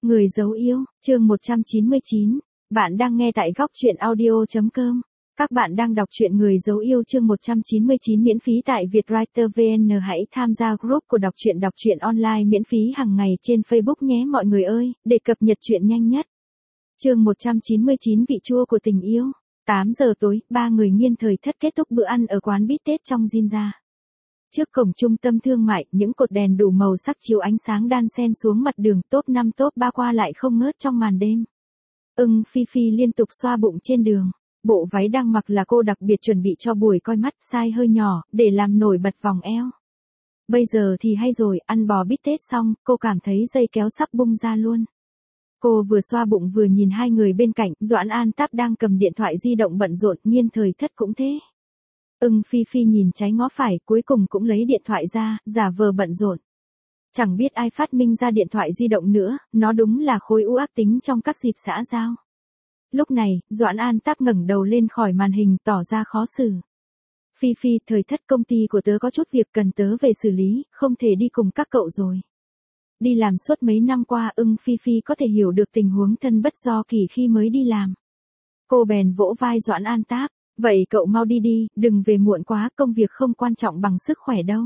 Người dấu yêu, chương 199. Bạn đang nghe tại góc truyện audio.com. Các bạn đang đọc truyện Người dấu yêu chương 199 miễn phí tại Vietwriter VN. Hãy tham gia group của đọc truyện online miễn phí hàng ngày trên Facebook nhé mọi người ơi, để cập nhật truyện nhanh nhất. Chương 199 vị chua của tình yêu. 8 giờ tối, ba người Nghiên Thời Thất kết thúc bữa ăn ở quán bít tết trong Jinja. Trước cổng trung tâm thương mại, những cột đèn đủ màu sắc chiếu ánh sáng đan xen xuống mặt đường, top 5 top 3 qua lại không ngớt trong màn đêm. Phi Phi liên tục xoa bụng trên đường. Bộ váy đang mặc là cô đặc biệt chuẩn bị cho buổi coi mắt, size hơi nhỏ, để làm nổi bật vòng eo. Bây giờ thì hay rồi, ăn bò bít tết xong, cô cảm thấy dây kéo sắp bung ra luôn. Cô vừa xoa bụng vừa nhìn hai người bên cạnh, Doãn An Táp đang cầm điện thoại di động bận rộn, Nghiên Thời Thất cũng thế. Phi Phi nhìn trái ngó phải, cuối cùng cũng lấy điện thoại ra, giả vờ bận rộn. Chẳng biết ai phát minh ra điện thoại di động nữa, nó đúng là khối u ác tính trong các dịp xã giao. Lúc này, Doãn An Táp ngẩng đầu lên khỏi màn hình tỏ ra khó xử. Phi Phi, Thời Thất, công ty của tớ có chút việc cần tớ về xử lý, không thể đi cùng các cậu rồi. Đi làm suốt mấy năm qua, Phi Phi có thể hiểu được tình huống thân bất do kỳ khi mới đi làm. Cô bèn vỗ vai Doãn An Táp. Vậy cậu mau đi đi, đừng về muộn quá, công việc không quan trọng bằng sức khỏe đâu.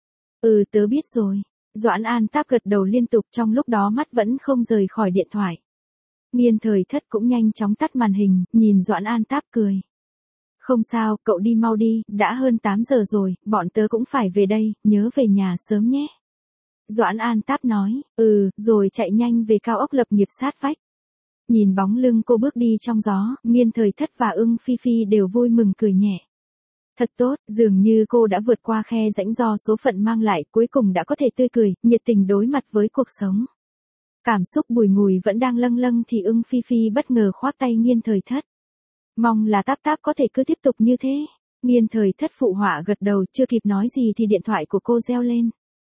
Tớ biết rồi. Doãn An Táp gật đầu liên tục, trong lúc đó mắt vẫn không rời khỏi điện thoại. Nghiên Thời Thất cũng nhanh chóng tắt màn hình, nhìn Doãn An Táp cười. Không sao, cậu đi mau đi, đã hơn 8 giờ rồi, bọn tớ cũng phải về đây, nhớ về nhà sớm nhé. Doãn An Táp nói, rồi chạy nhanh về cao ốc lập nghiệp sát vách. Nhìn bóng lưng cô bước đi trong gió, Nghiên Thời Thất và Phi Phi đều vui mừng cười nhẹ. Thật tốt, dường như cô đã vượt qua khe rãnh do số phận mang lại, cuối cùng đã có thể tươi cười, nhiệt tình đối mặt với cuộc sống. Cảm xúc bùi ngùi vẫn đang lâng lâng thì Phi Phi bất ngờ khoác tay Nghiên Thời Thất. Mong là Táp Táp có thể cứ tiếp tục như thế. Nghiên Thời Thất phụ họa gật đầu, chưa kịp nói gì thì điện thoại của cô reo lên.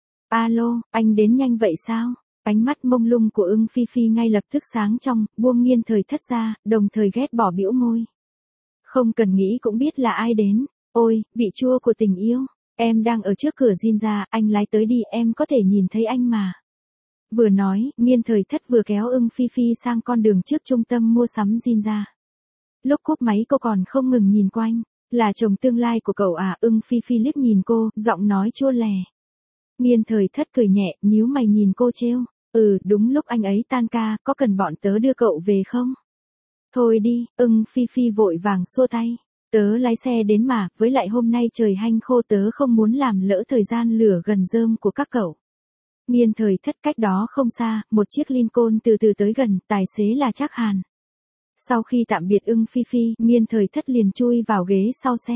Alo, anh đến nhanh vậy sao? Ánh mắt mông lung của Phi Phi ngay lập tức sáng trong, buông Nghiên Thời Thất ra, đồng thời ghét bỏ bĩu môi. Không cần nghĩ cũng biết là ai đến. Ôi, vị chua của tình yêu, em đang ở trước cửa Jinja, anh lái tới đi, em có thể nhìn thấy anh mà. Vừa nói, Nghiên Thời Thất vừa kéo Phi Phi sang con đường trước trung tâm mua sắm Jinja. Lúc cúp máy cô còn không ngừng nhìn quanh, là chồng tương lai của cậu à? Phi Phi liếc nhìn cô, giọng nói chua lè. Nghiên Thời Thất cười nhẹ, nhíu mày nhìn cô trêu. Đúng lúc anh ấy tan ca, có cần bọn tớ đưa cậu về không? Thôi đi, Phi Phi vội vàng xua tay. Tớ lái xe đến mà, với lại hôm nay trời hanh khô, tớ không muốn làm lỡ thời gian lửa gần rơm của các cậu. Nghiên Thời Thất cách đó không xa, một chiếc Lincoln từ từ tới gần, tài xế là Trác Hàn. Sau khi tạm biệt Phi Phi, Nghiên Thời Thất liền chui vào ghế sau xe.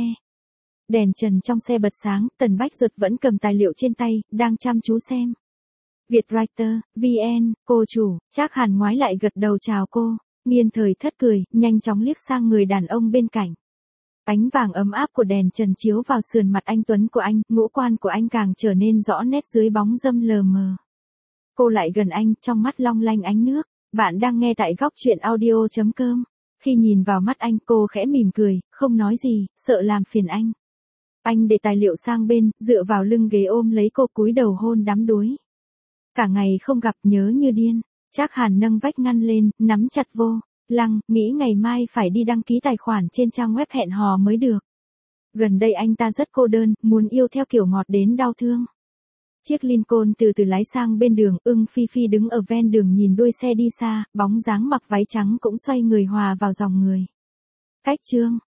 Đèn trần trong xe bật sáng, Tần Bách Duật vẫn cầm tài liệu trên tay, đang chăm chú xem. Vietwriter, VN, cô chủ. Trác Hàn ngoái lại gật đầu chào cô. Nghiên Thời Thất cười, nhanh chóng liếc sang người đàn ông bên cạnh. Ánh vàng ấm áp của đèn trần chiếu vào sườn mặt anh tuấn của anh, ngũ quan của anh càng trở nên rõ nét dưới bóng râm lờ mờ. Cô lại gần anh, trong mắt long lanh ánh nước. Bạn đang nghe tại góc truyện audio.com. Khi nhìn vào mắt anh, cô khẽ mỉm cười, không nói gì, sợ làm phiền anh. Anh để tài liệu sang bên, dựa vào lưng ghế ôm lấy cô, cúi đầu hôn đắm đuối. Cả ngày không gặp, nhớ như điên. Trác Hàn nâng vách ngăn lên, nắm chặt vô lăng, nghĩ ngày mai phải đi đăng ký tài khoản trên trang web hẹn hò mới được. Gần đây anh ta rất cô đơn, muốn yêu theo kiểu ngọt đến đau thương. Chiếc Lincoln từ từ lái sang bên đường, Phi Phi đứng ở ven đường nhìn đuôi xe đi xa, bóng dáng mặc váy trắng cũng xoay người hòa vào dòng người. Cách chương